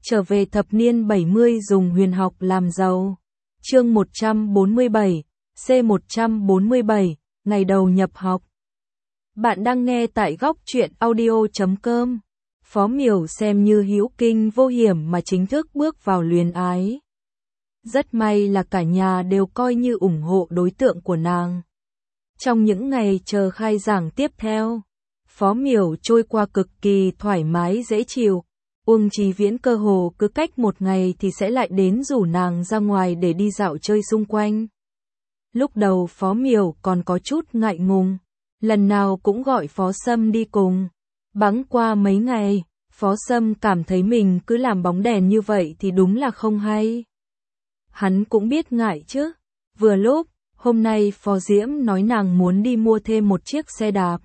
Trở về thập niên 70 dùng huyền học làm giàu. Chương 147, C147, ngày đầu nhập học. Bạn đang nghe tại góc truyện audio.com. Phó Miểu xem như hữu kinh vô hiểm mà chính thức bước vào luyến ái. Rất may là cả nhà đều coi như ủng hộ đối tượng của nàng. Trong những ngày chờ khai giảng tiếp theo, Phó Miểu trôi qua cực kỳ thoải mái dễ chịu. Uông Chí Viễn cơ hồ cứ cách một ngày thì sẽ lại đến rủ nàng ra ngoài để đi dạo chơi xung quanh. Lúc đầu Phó Miểu còn có chút ngại ngùng, lần nào cũng gọi Phó Sâm đi cùng. Bẵng qua mấy ngày, Phó Sâm cảm thấy mình cứ làm bóng đèn như vậy thì đúng là không hay. Hắn cũng biết ngại chứ. Vừa lúc, hôm nay Phó Diễm nói nàng muốn đi mua thêm một chiếc xe đạp.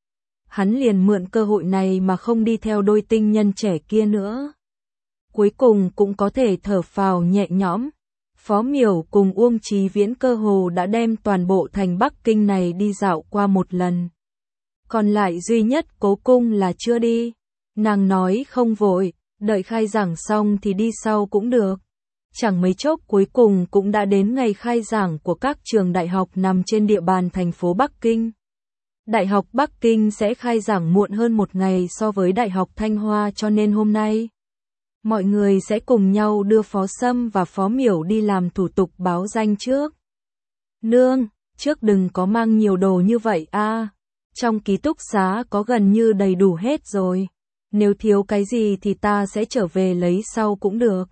Hắn liền mượn cơ hội này mà không đi theo đôi tinh nhân trẻ kia nữa. Cuối cùng cũng có thể thở phào nhẹ nhõm. Phó Miểu cùng Uông Chí Viễn cơ hồ đã đem toàn bộ thành Bắc Kinh này đi dạo qua một lần. Còn lại duy nhất Cố Cung là chưa đi. Nàng nói không vội, đợi khai giảng xong thì đi sau cũng được. Chẳng mấy chốc cuối cùng cũng đã đến ngày khai giảng của các trường đại học nằm trên địa bàn thành phố Bắc Kinh. Đại học Bắc Kinh sẽ khai giảng muộn hơn một ngày so với Đại học Thanh Hoa, cho nên hôm nay mọi người sẽ cùng nhau đưa Phó Sâm và Phó Miểu đi làm thủ tục báo danh trước. Nương, trước đừng có mang nhiều đồ như vậy a. Trong ký túc xá có gần như đầy đủ hết rồi. Nếu thiếu cái gì thì ta sẽ trở về lấy sau cũng được.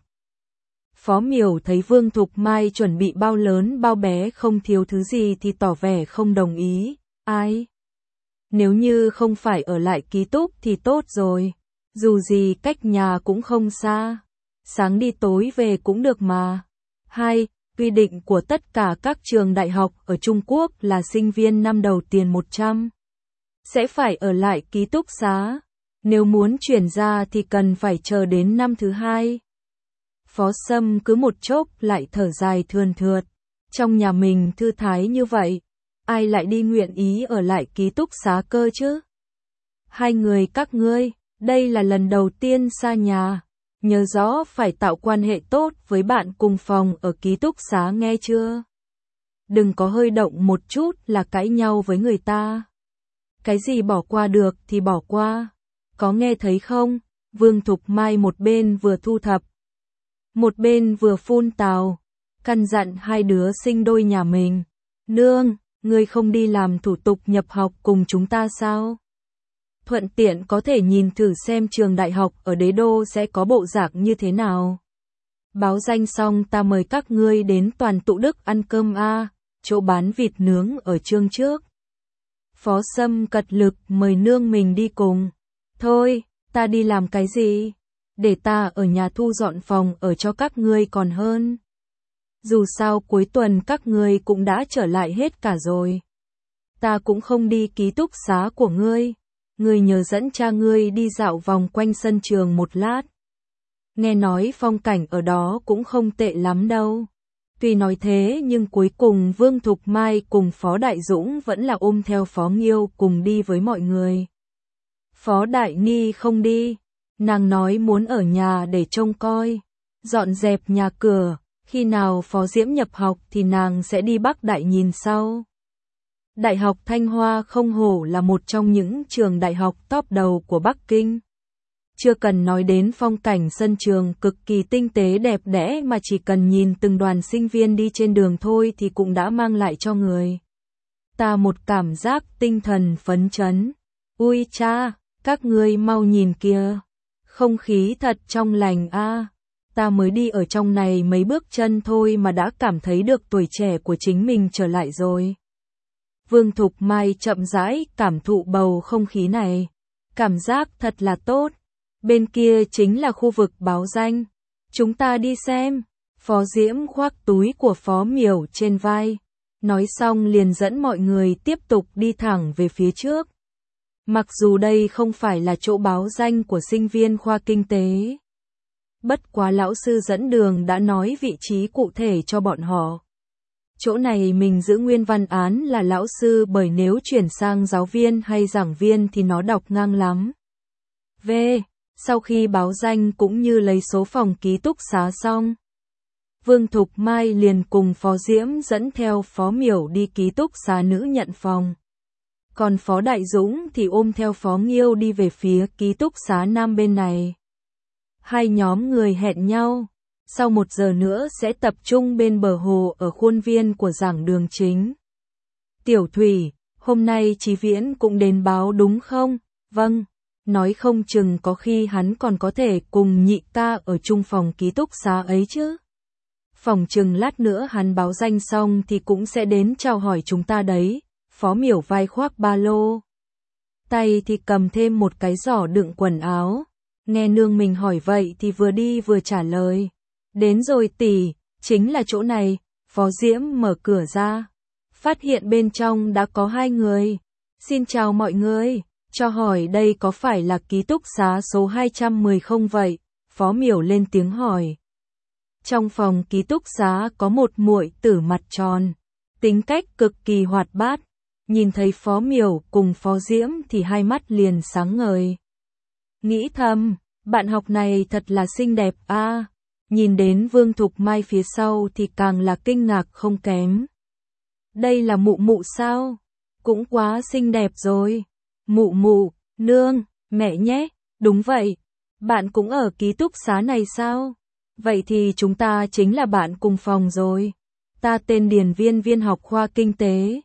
Phó Miểu thấy Vương Thục Mai chuẩn bị bao lớn bao bé không thiếu thứ gì thì tỏ vẻ không đồng ý. Ai? Nếu như không phải ở lại ký túc thì tốt rồi. Dù gì cách nhà cũng không xa. Sáng đi tối về cũng được mà. 2. Quy định của tất cả các trường đại học ở Trung Quốc là sinh viên năm đầu tiền 100 sẽ phải ở lại ký túc xá. Nếu muốn chuyển ra thì cần phải chờ đến năm thứ 2. Phó Sâm cứ một chốc lại thở dài thườn thượt. Trong nhà mình thư thái như vậy, ai lại đi nguyện ý ở lại ký túc xá cơ chứ? Hai người các ngươi, đây là lần đầu tiên xa nhà. Nhớ rõ phải tạo quan hệ tốt với bạn cùng phòng ở ký túc xá nghe chưa? Đừng có hơi động một chút là cãi nhau với người ta. Cái gì bỏ qua được thì bỏ qua. Có nghe thấy không? Vương Thục Mai một bên vừa thu thập, một bên vừa phun tào, căn dặn hai đứa sinh đôi nhà mình. Nương, ngươi không đi làm thủ tục nhập học cùng chúng ta sao? Thuận tiện có thể nhìn thử xem trường đại học ở đế đô sẽ có bộ dạng như thế nào. Báo danh xong ta mời các ngươi đến Toàn Tụ Đức ăn cơm a, chỗ bán vịt nướng ở chương trước. Phó Sâm cật lực mời nương mình đi cùng. Thôi, ta đi làm cái gì? Để ta ở nhà thu dọn phòng ở cho các ngươi còn hơn. Dù sao cuối tuần các ngươi cũng đã trở lại hết cả rồi. Ta cũng không đi ký túc xá của ngươi. Ngươi nhờ dẫn cha ngươi đi dạo vòng quanh sân trường một lát. Nghe nói phong cảnh ở đó cũng không tệ lắm đâu. Tuy nói thế nhưng cuối cùng Vương Thục Mai cùng Phó Đại Dũng vẫn là ôm theo Phó Nghiêu cùng đi với mọi người. Phó Đại Ni không đi. Nàng nói muốn ở nhà để trông coi, dọn dẹp nhà cửa. Khi nào Phó Diễm nhập học thì nàng sẽ đi Bắc Đại nhìn sau. Đại học Thanh Hoa không hổ là một trong những trường đại học top đầu của Bắc Kinh. Chưa cần nói đến phong cảnh sân trường cực kỳ tinh tế đẹp đẽ mà chỉ cần nhìn từng đoàn sinh viên đi trên đường thôi thì cũng đã mang lại cho người ta một cảm giác tinh thần phấn chấn. Ui cha, các ngươi mau nhìn kìa, không khí thật trong lành a. Ta mới đi ở trong này mấy bước chân thôi mà đã cảm thấy được tuổi trẻ của chính mình trở lại rồi. Vương Thục Mai chậm rãi cảm thụ bầu không khí này. Cảm giác thật là tốt. Bên kia chính là khu vực báo danh. Chúng ta đi xem. Phó Diễm khoác túi của Phó Miểu trên vai. Nói xong liền dẫn mọi người tiếp tục đi thẳng về phía trước. Mặc dù đây không phải là chỗ báo danh của sinh viên khoa kinh tế. Bất quá lão sư dẫn đường đã nói vị trí cụ thể cho bọn họ. Chỗ này mình giữ nguyên văn án là lão sư bởi nếu chuyển sang giáo viên hay giảng viên thì nó đọc ngang lắm. V. Sau khi báo danh cũng như lấy số phòng ký túc xá xong, Vương Thục Mai liền cùng Phó Diễm dẫn theo Phó Miểu đi ký túc xá nữ nhận phòng. Còn Phó Đại Dũng thì ôm theo Phó Nghiêu đi về phía ký túc xá nam bên này. Hai nhóm người hẹn nhau, sau 1 giờ nữa sẽ tập trung bên bờ hồ ở khuôn viên của giảng đường chính. Tiểu Thủy, hôm nay Chí Viễn cũng đến báo đúng không? Vâng, nói không chừng có khi hắn còn có thể cùng nhị ca ở chung phòng ký túc xá ấy chứ. Phòng chừng lát nữa hắn báo danh xong thì cũng sẽ đến chào hỏi chúng ta đấy. Phó Miểu vai khoác ba lô, tay thì cầm thêm một cái giỏ đựng quần áo. Nghe nương mình hỏi vậy thì vừa đi vừa trả lời. Đến rồi tỷ, chính là chỗ này. Phó Diễm mở cửa ra, phát hiện bên trong đã có 2 người. Xin chào mọi người, cho hỏi đây có phải là ký túc xá số 210 không vậy? Phó Miểu lên tiếng hỏi. Trong phòng ký túc xá có một muội tử mặt tròn, tính cách cực kỳ hoạt bát. Nhìn thấy Phó Miểu cùng Phó Diễm thì hai mắt liền sáng ngời. Nghĩ thầm, bạn học này thật là xinh đẹp a. Nhìn đến Vương Thục Mai phía sau thì càng là kinh ngạc không kém. Đây là mụ mụ sao? Cũng quá xinh đẹp rồi. Mụ mụ, nương, mẹ nhé, đúng vậy. Bạn cũng ở ký túc xá này sao? Vậy thì chúng ta chính là bạn cùng phòng rồi. Ta tên Điền Viên, viên học khoa kinh tế.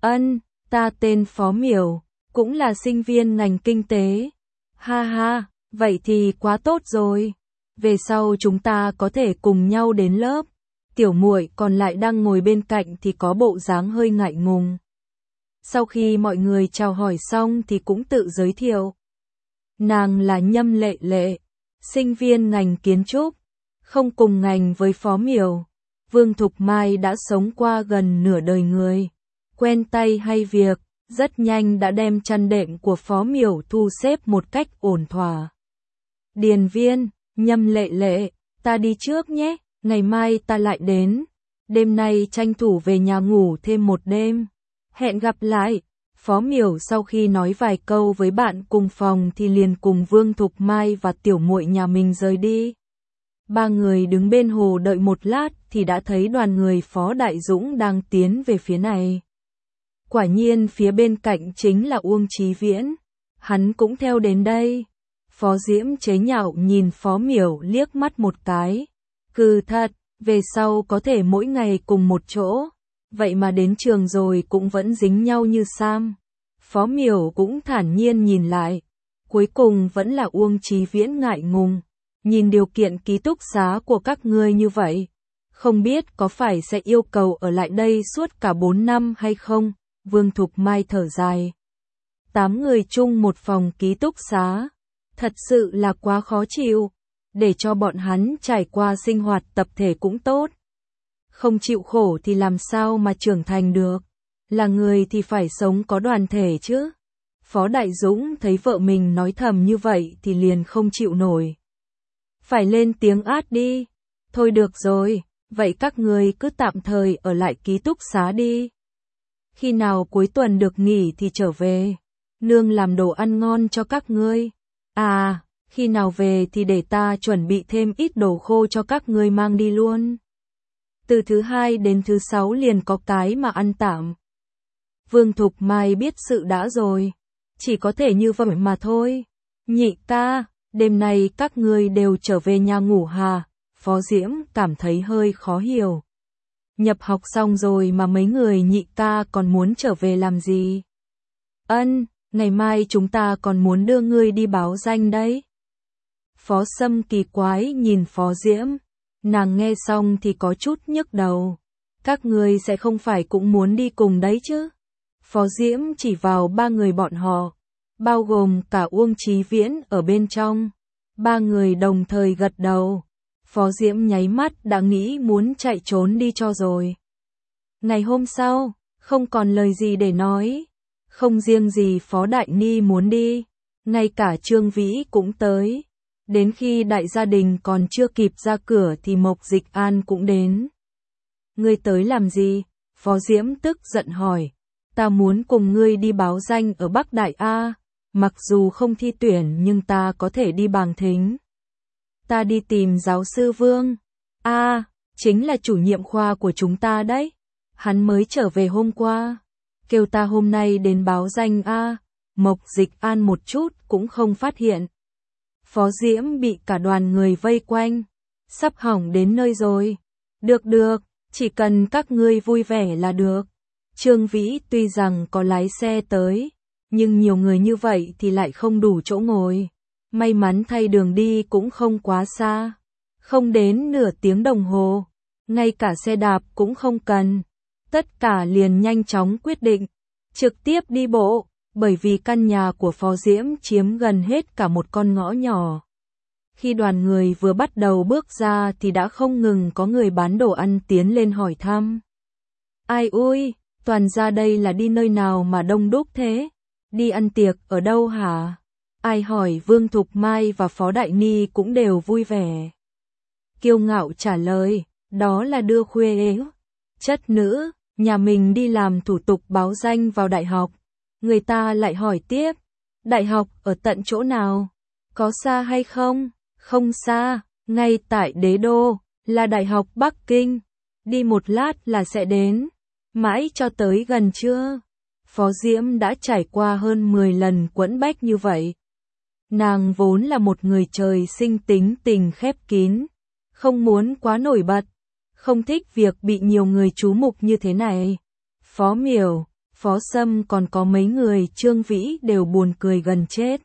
Ta tên Phó Miểu, cũng là sinh viên ngành kinh tế. Ha ha, vậy thì quá tốt rồi. Về sau chúng ta có thể cùng nhau đến lớp. Tiểu muội còn lại đang ngồi bên cạnh thì có bộ dáng hơi ngại ngùng. Sau khi mọi người chào hỏi xong thì cũng tự giới thiệu. Nàng là Nhâm Lệ Lệ, sinh viên ngành kiến trúc, không cùng ngành với Phó Miểu. Vương Thục Mai đã sống qua gần nửa đời người, quen tay hay việc, rất nhanh đã đem chăn đệm của Phó Miểu thu xếp một cách ổn thỏa. Điền Viên, Nhâm Lệ Lệ, ta đi trước nhé, ngày mai ta lại đến. Đêm nay tranh thủ về nhà ngủ thêm một đêm. Hẹn gặp lại. Phó Miểu sau khi nói vài câu với bạn cùng phòng thì liền cùng Vương Thục Mai và tiểu muội nhà mình rời đi. 3 người đứng bên hồ đợi một lát thì đã thấy đoàn người Phó Đại Dũng đang tiến về phía này. Quả nhiên phía bên cạnh chính là Uông Chí Viễn. Hắn cũng theo đến đây. Phó Diễm chế nhạo nhìn Phó Miểu liếc mắt một cái. Cừ thật, về sau có thể mỗi ngày cùng một chỗ. Vậy mà đến trường rồi cũng vẫn dính nhau như Sam. Phó Miểu cũng thản nhiên nhìn lại. Cuối cùng vẫn là Uông Chí Viễn ngại ngùng. Nhìn điều kiện ký túc xá của các ngươi như vậy. Không biết có phải sẽ yêu cầu ở lại đây suốt cả 4 năm hay không? Vương Thục Mai thở dài. 8 người chung một phòng ký túc xá. Thật sự là quá khó chịu. Để cho bọn hắn trải qua sinh hoạt tập thể cũng tốt. Không chịu khổ thì làm sao mà trưởng thành được. Là người thì phải sống có đoàn thể chứ. Phó Đại Dũng thấy vợ mình nói thầm như vậy thì liền không chịu nổi. Phải lên tiếng át đi. Thôi được rồi, vậy các người cứ tạm thời ở lại ký túc xá đi. Khi nào cuối tuần được nghỉ thì trở về. Nương làm đồ ăn ngon cho các ngươi. À, khi nào về thì để ta chuẩn bị thêm ít đồ khô cho các ngươi mang đi luôn. Từ thứ 2 đến thứ 6 liền có cái mà ăn tạm. Vương Thục Mai biết sự đã rồi. Chỉ có thể như vậy mà thôi. Nhị ca, đêm nay các ngươi đều trở về nhà ngủ hà? Phó Diễm cảm thấy hơi khó hiểu. Nhập học xong rồi mà mấy người nhị ca còn muốn trở về làm gì? Ngày mai chúng ta còn muốn đưa ngươi đi báo danh đấy. Phó Sâm kỳ quái nhìn Phó Diễm. Nàng nghe xong thì có chút nhức đầu. Các ngươi sẽ không phải cũng muốn đi cùng đấy chứ? Phó Diễm chỉ vào 3 người bọn họ, bao gồm cả Uông Chí Viễn ở bên trong. 3 người đồng thời gật đầu. Phó Diễm nháy mắt đã nghĩ muốn chạy trốn đi cho rồi. Ngày hôm sau, không còn lời gì để nói. Không riêng gì Phó Đại Ni muốn đi, ngay cả Trương Vĩ cũng tới. Đến khi đại gia đình còn chưa kịp ra cửa thì Mộc Dịch An cũng đến. Ngươi tới làm gì? Phó Diễm tức giận hỏi. Ta muốn cùng ngươi đi báo danh ở Bắc Đại A. mặc dù không thi tuyển nhưng ta có thể đi bàng thính. Ta đi tìm giáo sư Vương. Chính là chủ nhiệm khoa của chúng ta đấy. Hắn mới trở về hôm qua. Kêu ta hôm nay đến báo danh Mộc Dịch An một chút cũng không phát hiện. Phó Diễm bị cả đoàn người vây quanh. Sắp hỏng đến nơi rồi. Được, chỉ cần các ngươi vui vẻ là được. Trương Vĩ tuy rằng có lái xe tới, nhưng nhiều người như vậy thì lại không đủ chỗ ngồi. May mắn thay đường đi cũng không quá xa. Không đến nửa tiếng đồng hồ. Ngay cả xe đạp cũng không cần. Tất cả liền nhanh chóng quyết định. Trực tiếp đi bộ, bởi vì căn nhà của Phó Diễm chiếm gần hết cả một con ngõ nhỏ. Khi đoàn người vừa bắt đầu bước ra thì đã không ngừng có người bán đồ ăn tiến lên hỏi thăm. Ai ui, toàn ra đây là đi nơi nào mà đông đúc thế? Đi ăn tiệc ở đâu hả? Ai hỏi Vương Thục Mai và Phó Đại Ni cũng đều vui vẻ. Kiêu ngạo trả lời, đó là đưa khuê chất nữ, nhà mình đi làm thủ tục báo danh vào đại học. Người ta lại hỏi tiếp, đại học ở tận chỗ nào? Có xa hay không? Không xa, ngay tại Đế Đô, là Đại học Bắc Kinh. Đi một lát là sẽ đến. Mãi cho tới gần trưa. Phó Diễm đã trải qua hơn 10 lần quẫn bách như vậy. Nàng vốn là một người trời sinh tính tình khép kín, không muốn quá nổi bật, không thích việc bị nhiều người chú mục như thế này. Phó Miểu, Phó Sâm còn có mấy người Trương Vĩ đều buồn cười gần chết.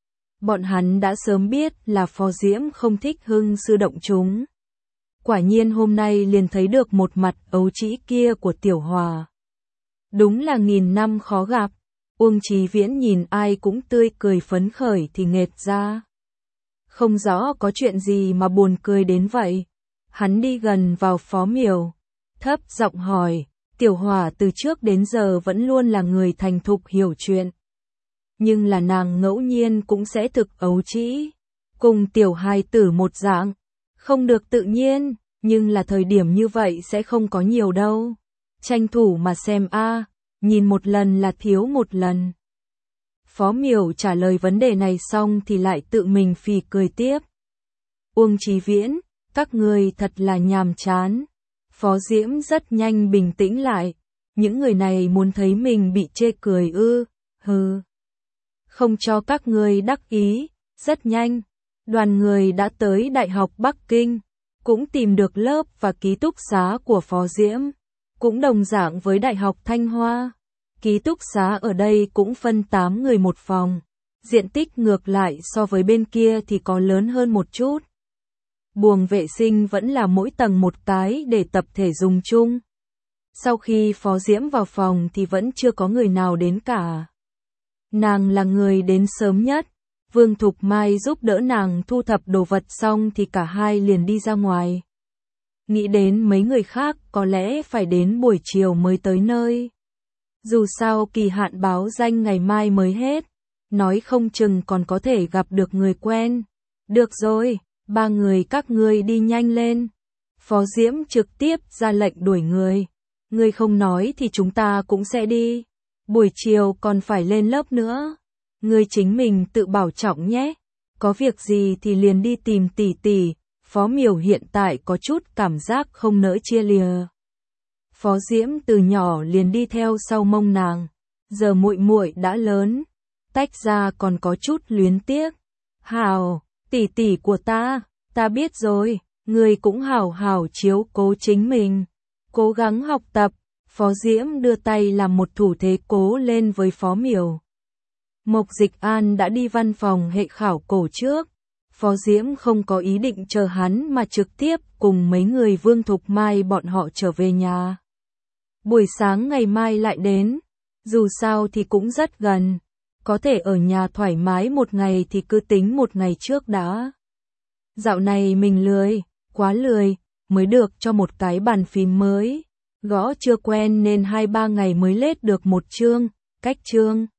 Bọn hắn đã sớm biết là Phó Diễm không thích hưng sư động chúng. Quả nhiên hôm nay liền thấy được một mặt ấu trĩ kia của Tiểu Hòa. Đúng là nghìn năm khó gặp. Uông Chí Viễn nhìn ai cũng tươi cười phấn khởi thì nghệt ra. Không rõ có chuyện gì mà buồn cười đến vậy. Hắn đi gần vào Phó Miểu, thấp giọng hỏi, Tiểu Hòa từ trước đến giờ vẫn luôn là người thành thục hiểu chuyện. Nhưng là nàng ngẫu nhiên cũng sẽ thực ấu trĩ, cùng tiểu hài tử một dạng, không được tự nhiên, nhưng là thời điểm như vậy sẽ không có nhiều đâu. Tranh thủ mà xem nhìn một lần là thiếu một lần. Phó Miểu trả lời vấn đề này xong thì lại tự mình phì cười tiếp. Uông Chí Viễn, các người thật là nhàm chán. Phó Diễm rất nhanh bình tĩnh lại. Những người này muốn thấy mình bị chê cười hừ. Không cho các người đắc ý. Rất nhanh, đoàn người đã tới Đại học Bắc Kinh, cũng tìm được lớp và ký túc xá của Phó Diễm, cũng đồng dạng với Đại học Thanh Hoa. Ký túc xá ở đây cũng phân 8 người một phòng, diện tích ngược lại so với bên kia thì có lớn hơn một chút. Buồng vệ sinh vẫn là mỗi tầng một cái để tập thể dùng chung. Sau khi Phó Diễm vào phòng thì vẫn chưa có người nào đến cả. Nàng là người đến sớm nhất. Vương Thục Mai giúp đỡ nàng thu thập đồ vật xong thì cả hai liền đi ra ngoài. Nghĩ đến mấy người khác có lẽ phải đến buổi chiều mới tới nơi. Dù sao kỳ hạn báo danh ngày mai mới hết, nói không chừng còn có thể gặp được người quen. Được rồi, 3 người các ngươi đi nhanh lên. Phó Diễm trực tiếp ra lệnh đuổi người. Ngươi không nói thì chúng ta cũng sẽ đi. Buổi chiều còn phải lên lớp nữa. Ngươi chính mình tự bảo trọng nhé. Có việc gì thì liền đi tìm tỷ tỷ. Phó Miểu hiện tại có chút cảm giác không nỡ chia lìa. Phó Diễm từ nhỏ liền đi theo sau mông nàng. Giờ muội muội đã lớn, tách ra còn có chút luyến tiếc. Hảo, tỷ tỷ của ta biết rồi, ngươi cũng hảo hảo chiếu cố chính mình. Cố gắng học tập. Phó Diễm đưa tay làm một thủ thế cố lên với Phó Miểu. Mộc Dịch An đã đi văn phòng hệ khảo cổ trước. Phó Diễm không có ý định chờ hắn mà trực tiếp cùng mấy người Vương Thục Mai bọn họ trở về nhà. Buổi sáng ngày mai lại đến, dù sao thì cũng rất gần. Có thể ở nhà thoải mái một ngày thì cứ tính một ngày trước đã. Dạo này mình lười, quá lười, mới được cho một cái bàn phím mới. Gõ chưa quen nên 2-3 ngày mới lết được một chương, cách chương.